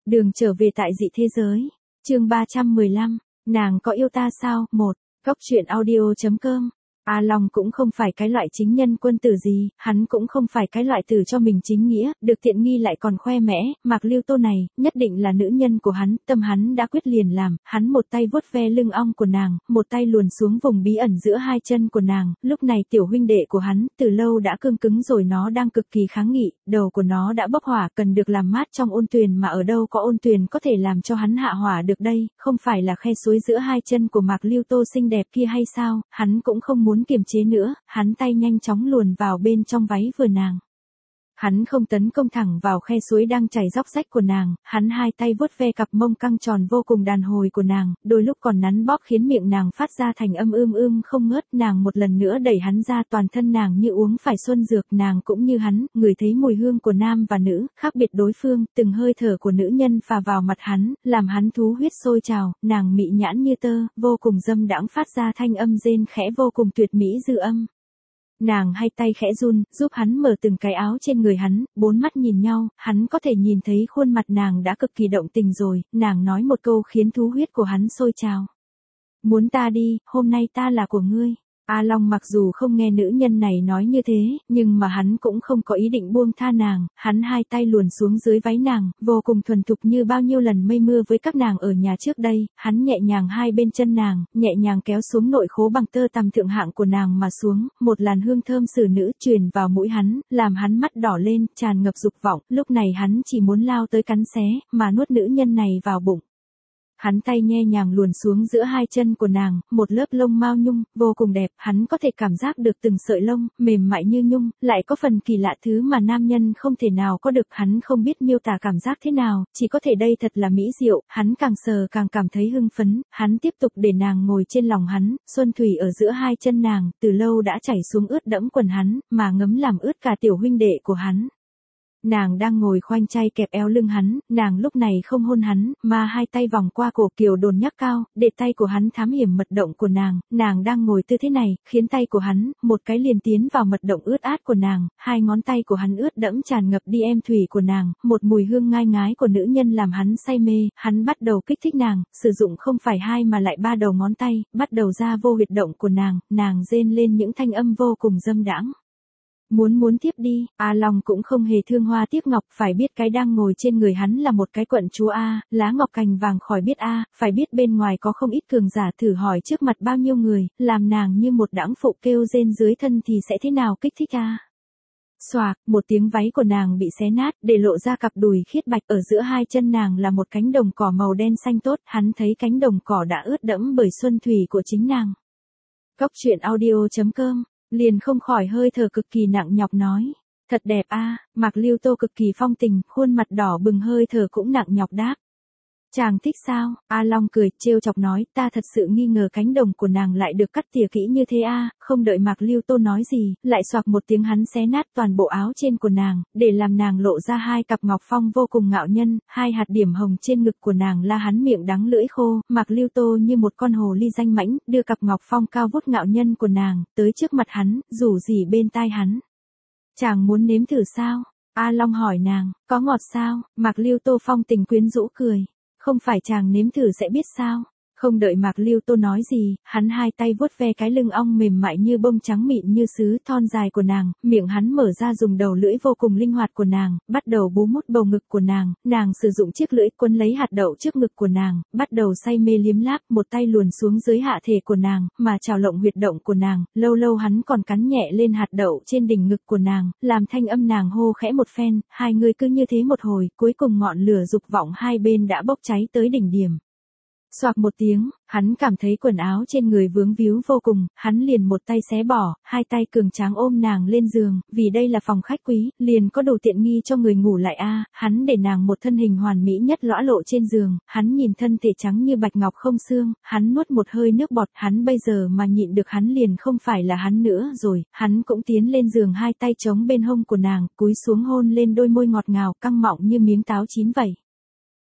Đường trở về tại dị thế giới. Chương 315. Nàng có yêu ta sao? 1. Góc truyện audio.com. A Long cũng không phải cái loại chính nhân quân tử gì, hắn cũng không phải cái loại tử cho mình chính nghĩa, được tiện nghi lại còn khoe mẽ, Mạc Lưu Tô này, nhất định là nữ nhân của hắn, tâm hắn đã quyết liền làm, hắn một tay vuốt ve lưng ong của nàng, một tay luồn xuống vùng bí ẩn giữa hai chân của nàng, lúc này tiểu huynh đệ của hắn, từ lâu đã cương cứng rồi, nó đang cực kỳ kháng nghị, đầu của nó đã bốc hỏa, cần được làm mát trong ôn tuyền, mà ở đâu có ôn tuyền có thể làm cho hắn hạ hỏa được đây, không phải là khe suối giữa hai chân của Mạc Lưu Tô xinh đẹp kia hay sao, hắn cũng không muốn kiềm chế nữa, hắn tay nhanh chóng luồn vào bên trong váy vừa nàng. Hắn không tấn công thẳng vào khe suối đang chảy róc rách của nàng, hắn hai tay vuốt ve cặp mông căng tròn vô cùng đàn hồi của nàng, đôi lúc còn nắn bóp khiến miệng nàng phát ra thành âm không ngớt, nàng một lần nữa đẩy hắn ra, toàn thân nàng như uống phải xuân dược, nàng cũng như hắn, ngửi thấy mùi hương của nam và nữ, khác biệt đối phương, từng hơi thở của nữ nhân phả vào mặt hắn, làm hắn thú huyết sôi trào, nàng mị nhãn như tơ, vô cùng dâm đãng phát ra thanh âm rên khẽ vô cùng tuyệt mỹ dư âm. Nàng hai tay khẽ run, giúp hắn mở từng cái áo trên người hắn, bốn mắt nhìn nhau, hắn có thể nhìn thấy khuôn mặt nàng đã cực kỳ động tình rồi, nàng nói một câu khiến thú huyết của hắn sôi trào. Muốn ta đi, hôm nay ta là của ngươi. A Long mặc dù không nghe nữ nhân này nói như thế, nhưng mà hắn cũng không có ý định buông tha nàng, hắn hai tay luồn xuống dưới váy nàng, vô cùng thuần thục như bao nhiêu lần mây mưa với các nàng ở nhà trước đây, hắn nhẹ nhàng hai bên chân nàng, nhẹ nhàng kéo xuống nội khố bằng tơ tằm thượng hạng của nàng mà xuống, một làn hương thơm xử nữ truyền vào mũi hắn, làm hắn mắt đỏ lên, tràn ngập dục vọng, lúc này hắn chỉ muốn lao tới cắn xé, mà nuốt nữ nhân này vào bụng. Hắn tay nhẹ nhàng luồn xuống giữa hai chân của nàng, một lớp lông mao nhung, vô cùng đẹp, hắn có thể cảm giác được từng sợi lông, mềm mại như nhung, lại có phần kỳ lạ thứ mà nam nhân không thể nào có được, hắn không biết miêu tả cảm giác thế nào, chỉ có thể đây thật là mỹ diệu, hắn càng sờ càng cảm thấy hưng phấn, hắn tiếp tục để nàng ngồi trên lòng hắn, xuân thủy ở giữa hai chân nàng, từ lâu đã chảy xuống ướt đẫm quần hắn, mà ngấm làm ướt cả tiểu huynh đệ của hắn. Nàng đang ngồi khoanh tay kẹp eo lưng hắn, nàng lúc này không hôn hắn, mà hai tay vòng qua cổ Kiều đồn nhắc cao, để tay của hắn thám hiểm mật động của nàng đang ngồi tư thế này, khiến tay của hắn, một cái liền tiến vào mật động ướt át của nàng, hai ngón tay của hắn ướt đẫm tràn ngập đi em thủy của nàng, một mùi hương ngai ngái của nữ nhân làm hắn say mê, hắn bắt đầu kích thích nàng, sử dụng không phải hai mà lại ba đầu ngón tay, bắt đầu ra vô huyệt động của nàng rên lên những thanh âm vô cùng dâm đãng. Muốn tiếp đi, A Long cũng không hề thương hoa tiếc ngọc, phải biết cái đang ngồi trên người hắn là một cái quận chúa A, lá ngọc cành vàng khỏi biết A, phải biết bên ngoài có không ít cường giả, thử hỏi trước mặt bao nhiêu người, làm nàng như một đãng phụ kêu rên dưới thân thì sẽ thế nào kích thích A. Xoạc, một tiếng váy của nàng bị xé nát, để lộ ra cặp đùi khiết bạch, ở giữa hai chân nàng là một cánh đồng cỏ màu đen xanh tốt, hắn thấy cánh đồng cỏ đã ướt đẫm bởi xuân thủy của chính nàng. Góc truyện audio.com. Liền không khỏi hơi thở cực kỳ nặng nhọc nói. Thật đẹp a. Mạc Lưu Tô cực kỳ phong tình, khuôn mặt đỏ bừng hơi thở cũng nặng nhọc đáp. Chàng thích sao? A Long cười, trêu chọc nói, ta thật sự nghi ngờ cánh đồng của nàng lại được cắt tỉa kỹ như thế a. Không đợi Mạc Lưu Tô nói gì, lại xoạc một tiếng hắn xé nát toàn bộ áo trên của nàng, để làm nàng lộ ra hai cặp ngọc phong vô cùng ngạo nhân, hai hạt điểm hồng trên ngực của nàng la hắn miệng đắng lưỡi khô, Mạc Lưu Tô như một con hồ ly danh mãnh, đưa cặp ngọc phong cao vút ngạo nhân của nàng, tới trước mặt hắn, rủ rỉ bên tai hắn. Chàng muốn nếm thử sao? A Long hỏi nàng, có ngọt sao? Mạc Lưu Tô phong tình quyến rũ cười. Không phải chàng nếm thử sẽ biết sao? Không đợi Mạc Lưu Tô nói gì, hắn hai tay vuốt ve cái lưng ong mềm mại như bông trắng mịn như sứ thon dài của nàng, miệng hắn mở ra dùng đầu lưỡi vô cùng linh hoạt của nàng, bắt đầu bú mút bầu ngực của nàng sử dụng chiếc lưỡi quấn lấy hạt đậu trước ngực của nàng, bắt đầu say mê liếm láp, một tay luồn xuống dưới hạ thể của nàng, mà trào lộng huyệt động của nàng, lâu lâu hắn còn cắn nhẹ lên hạt đậu trên đỉnh ngực của nàng, làm thanh âm nàng hô khẽ một phen, hai người cứ như thế một hồi, cuối cùng ngọn lửa dục vọng hai bên đã bốc cháy tới đỉnh điểm. Xoạc một tiếng, hắn cảm thấy quần áo trên người vướng víu vô cùng, hắn liền một tay xé bỏ, hai tay cường tráng ôm nàng lên giường, vì đây là phòng khách quý, liền có đủ tiện nghi cho người ngủ lại a. Hắn để nàng một thân hình hoàn mỹ nhất lõa lộ trên giường, hắn nhìn thân thể trắng như bạch ngọc không xương, hắn nuốt một hơi nước bọt, hắn bây giờ mà nhịn được hắn liền không phải là hắn nữa rồi, hắn cũng tiến lên giường hai tay chống bên hông của nàng, cúi xuống hôn lên đôi môi ngọt ngào, căng mọng như miếng táo chín vậy.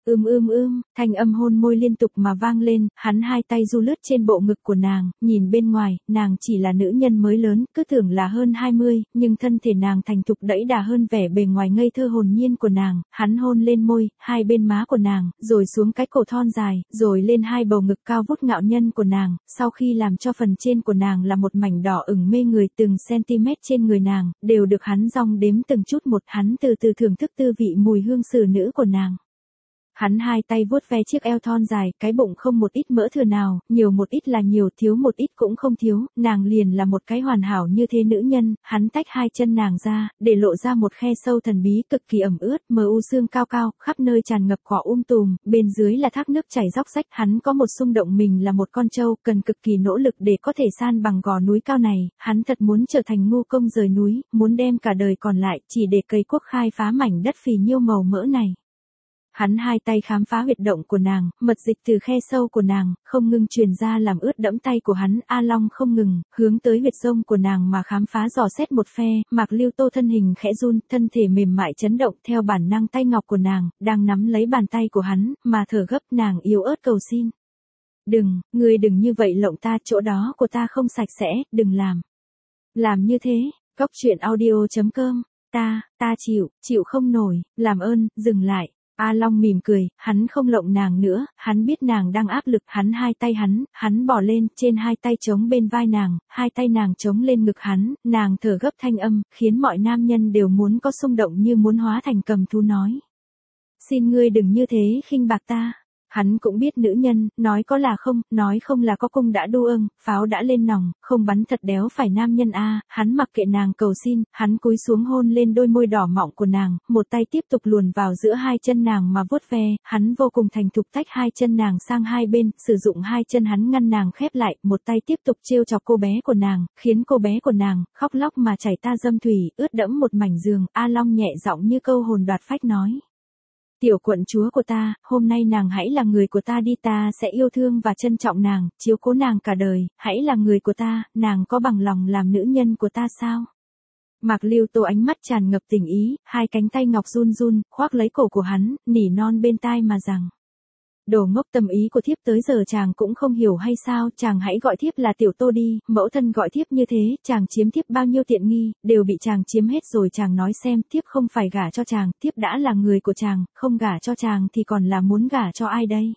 Thanh âm hôn môi liên tục mà vang lên, hắn hai tay du lướt trên bộ ngực của nàng, nhìn bên ngoài, nàng chỉ là nữ nhân mới lớn, cứ tưởng là hơn 20, nhưng thân thể nàng thành thục đẫy đà hơn vẻ bề ngoài ngây thơ hồn nhiên của nàng, hắn hôn lên môi, hai bên má của nàng, rồi xuống cái cổ thon dài, rồi lên hai bầu ngực cao vút ngạo nhân của nàng, sau khi làm cho phần trên của nàng là một mảnh đỏ ửng mê người từng cm trên người nàng, đều được hắn dong đếm từng chút một, hắn từ từ thưởng thức tư vị mùi hương xử nữ của nàng. Hắn hai tay vuốt ve chiếc eo thon dài, cái bụng không một ít mỡ thừa nào, nhiều một ít là nhiều, thiếu một ít cũng không thiếu, nàng liền là một cái hoàn hảo như thế nữ nhân, hắn tách hai chân nàng ra, để lộ ra một khe sâu thần bí cực kỳ ẩm ướt, mờ u xương cao cao, khắp nơi tràn ngập cỏ tùm, bên dưới là thác nước chảy róc rách, hắn có một xung động mình là một con trâu, cần cực kỳ nỗ lực để có thể san bằng gò núi cao này, hắn thật muốn trở thành ngu công rời núi, muốn đem cả đời còn lại, chỉ để cày cuốc khai phá mảnh đất phì nhiêu màu mỡ này. Hắn hai tay khám phá huyệt động của nàng, mật dịch từ khe sâu của nàng, không ngừng truyền ra làm ướt đẫm tay của hắn, A Long không ngừng, hướng tới huyệt rông của nàng mà khám phá dò xét một phe, Mạc Lưu Tô thân hình khẽ run, thân thể mềm mại chấn động theo bản năng tay ngọc của nàng, đang nắm lấy bàn tay của hắn, mà thở gấp nàng yếu ớt cầu xin. Ngươi đừng như vậy lộng ta, chỗ đó của ta không sạch sẽ, đừng làm. Làm như thế, Goctruyện.audio.com, ta chịu không nổi, làm ơn, dừng lại. A Long mỉm cười, hắn không lộng nàng nữa, hắn biết nàng đang áp lực, hắn hai tay hắn bỏ lên, trên hai tay chống bên vai nàng, hai tay nàng chống lên ngực hắn, nàng thở gấp thanh âm, khiến mọi nam nhân đều muốn có xung động như muốn hóa thành cầm thú nói. Xin ngươi đừng như thế khinh bạc ta. Hắn cũng biết nữ nhân, nói có là không, nói không là có, cung đã đu âng, pháo đã lên nòng, không bắn thật đéo phải nam nhân a. Hắn mặc kệ nàng cầu xin, hắn cúi xuống hôn lên đôi môi đỏ mọng của nàng, một tay tiếp tục luồn vào giữa hai chân nàng mà vuốt ve, hắn vô cùng thành thục tách hai chân nàng sang hai bên, sử dụng hai chân hắn ngăn nàng khép lại, một tay tiếp tục trêu chọc cô bé của nàng, khiến cô bé của nàng khóc lóc mà chảy ta dâm thủy, ướt đẫm một mảnh giường. A Long nhẹ giọng như câu hồn đoạt phách nói. Tiểu quận chúa của ta, hôm nay nàng hãy là người của ta đi, ta sẽ yêu thương và trân trọng nàng, chiếu cố nàng cả đời, hãy là người của ta, nàng có bằng lòng làm nữ nhân của ta sao? Mạc Lưu Tô ánh mắt tràn ngập tình ý, hai cánh tay ngọc run run, khoác lấy cổ của hắn, nỉ non bên tai mà rằng. Đồ ngốc, tâm ý của thiếp tới giờ chàng cũng không hiểu hay sao, chàng hãy gọi thiếp là Tiểu Tô đi, mẫu thân gọi thiếp như thế, chàng chiếm thiếp bao nhiêu tiện nghi, đều bị chàng chiếm hết rồi, chàng nói xem, thiếp không phải gả cho chàng, thiếp đã là người của chàng, không gả cho chàng thì còn là muốn gả cho ai đây?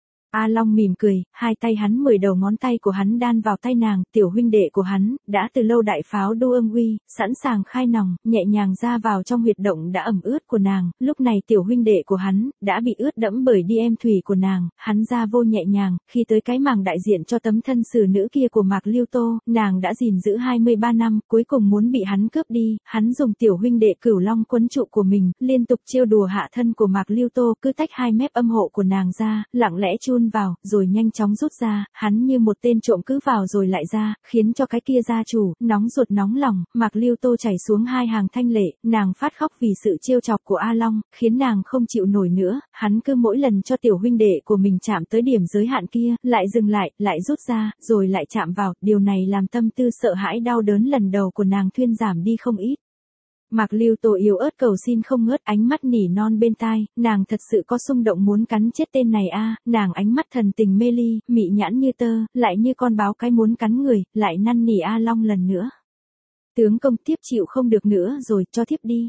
A Long mỉm cười, hai tay hắn 10 đầu ngón tay của hắn đan vào tay nàng, tiểu huynh đệ của hắn, đã từ lâu đại pháo đu ương uy, sẵn sàng khai nòng, nhẹ nhàng ra vào trong huyệt động đã ẩm ướt của nàng, lúc này tiểu huynh đệ của hắn, đã bị ướt đẫm bởi đi em thủy của nàng, hắn ra vô nhẹ nhàng, khi tới cái màng đại diện cho tấm thân xử nữ kia của Mạc Lưu Tô, nàng đã gìn giữ 23 năm, cuối cùng muốn bị hắn cướp đi, hắn dùng tiểu huynh đệ Cửu Long quấn trụ của mình, liên tục trêu đùa hạ thân của Mạc Lưu Tô, cứ tách hai mép âm hộ của nàng ra, lặng lẽ chun vào, rồi nhanh chóng rút ra, hắn như một tên trộm cứ vào rồi lại ra, khiến cho cái kia gia chủ, nóng ruột nóng lòng, Mạc Lưu Tô chảy xuống hai hàng thanh lệ, nàng phát khóc vì sự trêu chọc của A Long, khiến nàng không chịu nổi nữa, hắn cứ mỗi lần cho tiểu huynh đệ của mình chạm tới điểm giới hạn kia, lại dừng lại rút ra, rồi lại chạm vào, điều này làm tâm tư sợ hãi đau đớn lần đầu của nàng thuyên giảm đi không ít. Mạc Lưu Tô yếu ớt cầu xin không ngớt, ánh mắt nỉ non bên tai, nàng thật sự có xung động muốn cắn chết tên này a. Nàng ánh mắt thần tình mê ly, mị nhãn như tơ, lại như con báo cái muốn cắn người, lại năn nỉ A Long lần nữa. Tướng công, tiếp chịu không được nữa rồi, cho thiếp đi.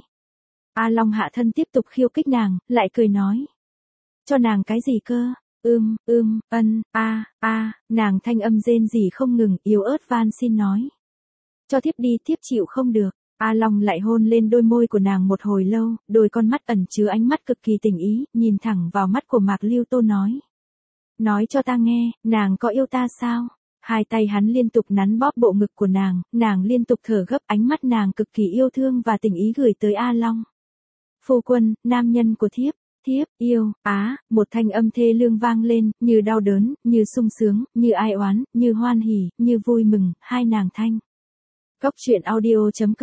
A Long hạ thân tiếp tục khiêu kích nàng, lại cười nói. Cho nàng cái gì cơ? Nàng thanh âm rên rỉ không ngừng, yếu ớt van xin nói. Cho thiếp đi, thiếp chịu không được. A Long lại hôn lên đôi môi của nàng một hồi lâu, đôi con mắt ẩn chứa ánh mắt cực kỳ tình ý, nhìn thẳng vào mắt của Mạc Lưu Tô nói. Nói cho ta nghe, nàng có yêu ta sao? Hai tay hắn liên tục nắn bóp bộ ngực của nàng liên tục thở gấp, ánh mắt nàng cực kỳ yêu thương và tình ý gửi tới A Long. Phu quân, nam nhân của thiếp. Thiếp, yêu, một thanh âm thê lương vang lên, như đau đớn, như sung sướng, như ai oán, như hoan hỉ, như vui mừng, hai nàng thanh. Goctruyện.audio.com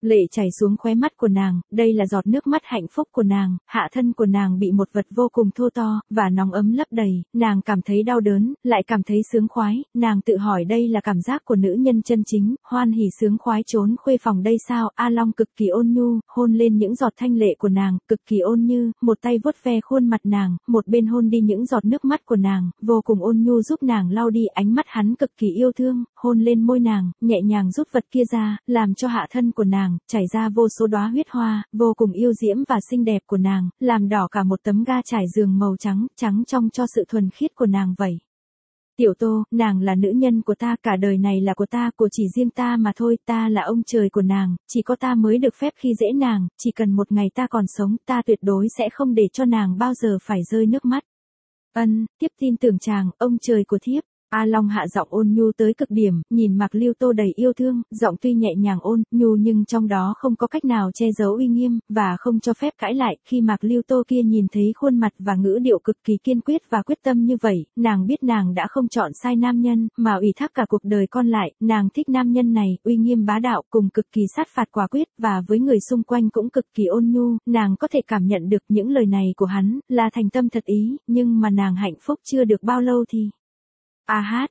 Lệ chảy xuống khóe mắt của nàng, đây là giọt nước mắt hạnh phúc của nàng, hạ thân của nàng bị một vật vô cùng thô to, và nóng ấm lấp đầy, nàng cảm thấy đau đớn, lại cảm thấy sướng khoái, nàng tự hỏi đây là cảm giác của nữ nhân chân chính, hoan hỉ sướng khoái trốn khuê phòng đây sao, A Long cực kỳ ôn nhu, hôn lên những giọt thanh lệ của nàng, cực kỳ ôn như, một tay vuốt ve khuôn mặt nàng, một bên hôn đi những giọt nước mắt của nàng, vô cùng ôn nhu giúp nàng lau đi, ánh mắt hắn cực kỳ yêu thương, hôn lên môi nàng, nhẹ nhàng rút vật kia ra, làm cho hạ thân của nàng chảy ra vô số đóa huyết hoa, vô cùng yêu diễm và xinh đẹp của nàng, làm đỏ cả một tấm ga trải giường màu trắng, trắng trong cho sự thuần khiết của nàng vậy. Tiểu Tô, nàng là nữ nhân của ta, cả đời này là của ta, của chỉ riêng ta mà thôi, ta là ông trời của nàng, chỉ có ta mới được phép khi dễ nàng, chỉ cần một ngày ta còn sống, ta tuyệt đối sẽ không để cho nàng bao giờ phải rơi nước mắt. Ân, tiếp tin tưởng chàng, ông trời của thiếp. A Long hạ giọng ôn nhu tới cực điểm, nhìn Mạc Lưu Tô đầy yêu thương, giọng tuy nhẹ nhàng ôn nhu nhưng trong đó không có cách nào che giấu uy nghiêm, và không cho phép cãi lại. Khi Mạc Lưu Tô kia nhìn thấy khuôn mặt và ngữ điệu cực kỳ kiên quyết và quyết tâm như vậy, nàng biết nàng đã không chọn sai nam nhân, mà ủy thác cả cuộc đời con lại. Nàng thích nam nhân này, uy nghiêm bá đạo, cùng cực kỳ sát phạt quả quyết, và với người xung quanh cũng cực kỳ ôn nhu. Nàng có thể cảm nhận được những lời này của hắn là thành tâm thật ý, nhưng mà nàng hạnh phúc chưa được bao lâu thì a hát,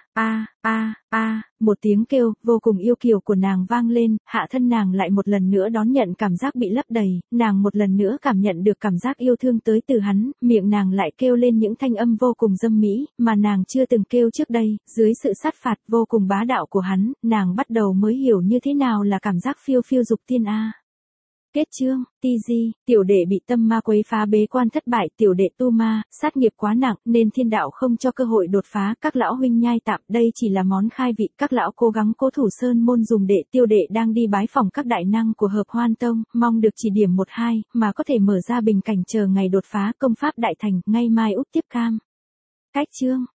một tiếng kêu vô cùng yêu kiều của nàng vang lên, hạ thân nàng lại một lần nữa đón nhận cảm giác bị lấp đầy, nàng một lần nữa cảm nhận được cảm giác yêu thương tới từ hắn, miệng nàng lại kêu lên những thanh âm vô cùng dâm mỹ, mà nàng chưa từng kêu trước đây, dưới sự sát phạt vô cùng bá đạo của hắn, nàng bắt đầu mới hiểu như thế nào là cảm giác phiêu phiêu dục tiên a. Kết chương, TG, tiểu đệ bị tâm ma quấy phá bế quan thất bại, tiểu đệ tu ma, sát nghiệp quá nặng, nên thiên đạo không cho cơ hội đột phá, các lão huynh nhai tạm, đây chỉ là món khai vị, các lão cố gắng cố thủ sơn môn dùng đệ, tiểu đệ đang đi bái phỏng các đại năng của Hợp Hoan Tông, mong được chỉ điểm 1-2, mà có thể mở ra bình cảnh chờ ngày đột phá, công pháp đại thành, ngay mai út tiếp cam. Cách chương.